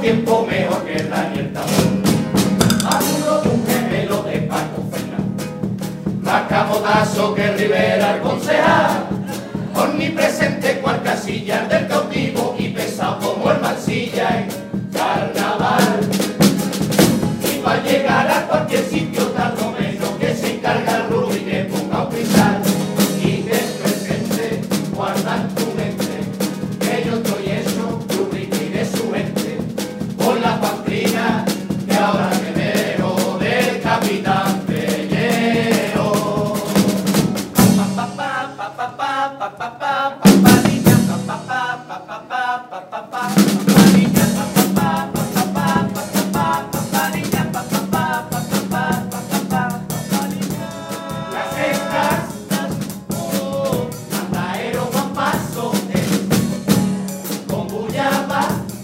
tiempo mejor que Daniel Tabón. Maduro de un gemelo de Paco Fernández, más camotazo que Rivera el concejal, omnipresente cual Casillas del cautivo y pesado como el Mansilla en carnaval. Y para llegar a cualquier sitio tardo menos que se encarga el Rubí que ponga un cristal. Y del presente guardan tu mente, que yo estoy hecho Rubí y de su mente, con la pamplina que ahora que veo del capitán Pellero. Pa pa pa pa pa pa pa pa pa pa pa niña pa pa pa pa pa pa pa pa pa niña pa pa pa pa pa pa pa pa pa niña pa pa pa pa pa pa pa niña. Las estas Andaero Juan Paso con Bullaba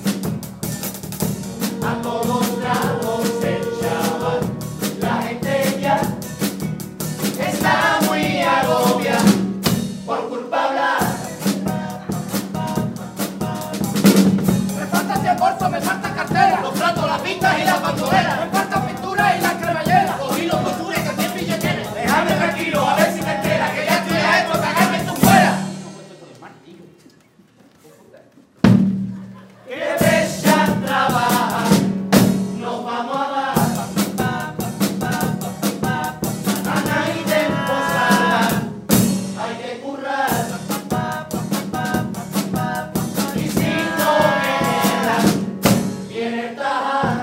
a todos lados el chaval. La gente ya está muy agobiada por culpa hablar. Me falta este bolso, me falta cartera, los platos, las pistas y las bandoleras, me falta pintura y las cremalleras, cogí los costures que tienen billeteres. Déjame tranquilo, a ver si te enteras, que ya estoy a esto, cagarme tú fuera. Que bella trabaja, nos vamos a dar Ana y de posada, hay que currar. Y si no queda, viene el trabajar.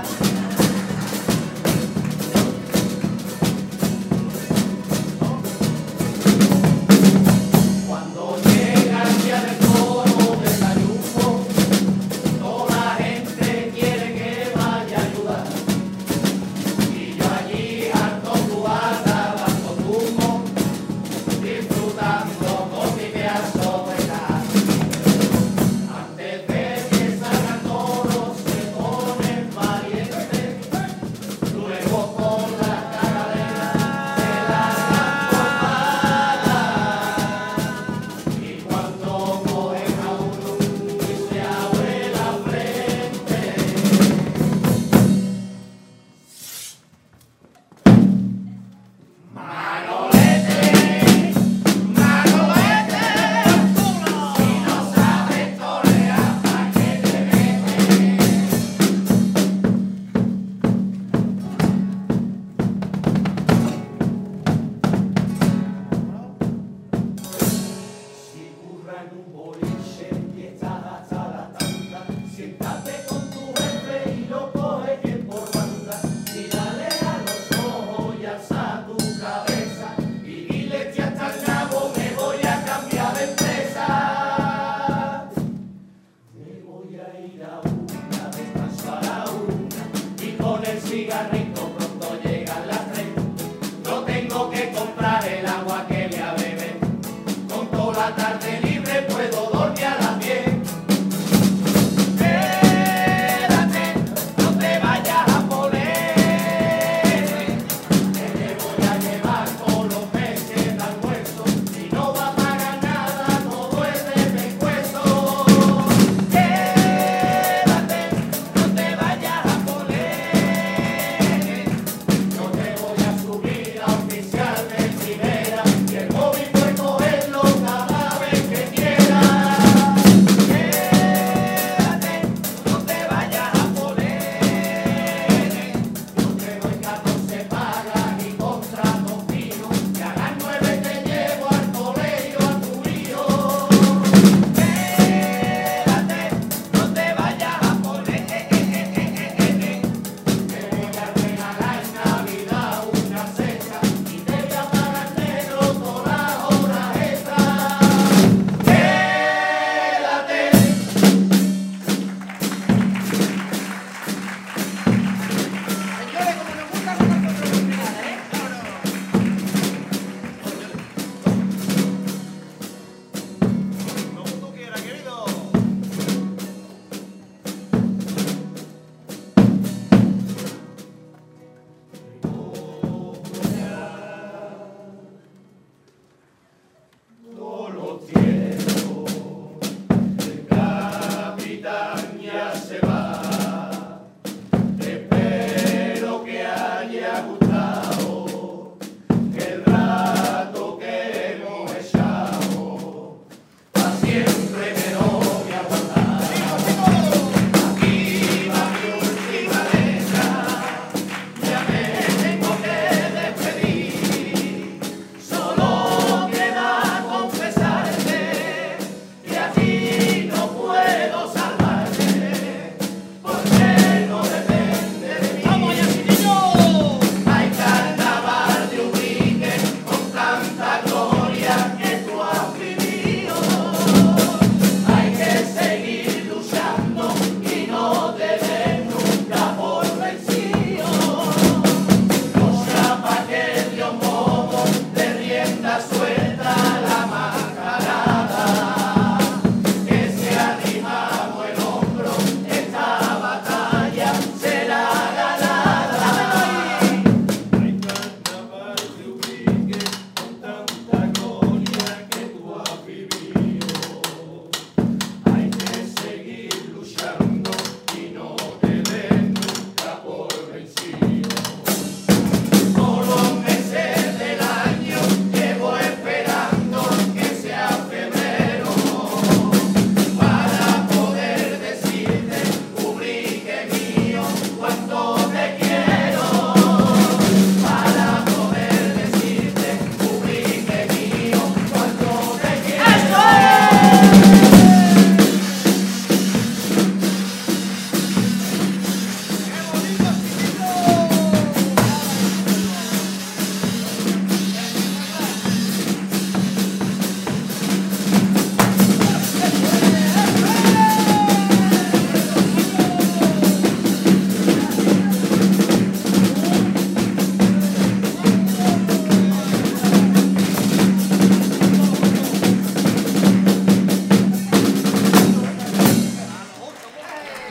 Cuando llega el día del toro del Cayuco, toda la gente quiere que vaya a ayudar. Y yo allí harto cubata, dando humo, disfrutando con mi pedazo de casa. Antes de que salgan toros se ponen valientes, luego con la cagadera se largan por malas. Y cuando cogen a uno y se abre la frente, Manolete, Manolete, si no sabes torear, ¿pa' qué te metes? Si curra en un boliche y estás hasta la tanda, siéntate con tu jefe y lo coges bien por banda. Mírale a los ojos y alza tu cabeza y dile que hasta el nabo me voy a cambiar de empresa. Me voy a ir a una, descanso a la una y con el cigarrito pronto llegan las 3. No tengo que comprar el agua que le a beber, con toda la tarde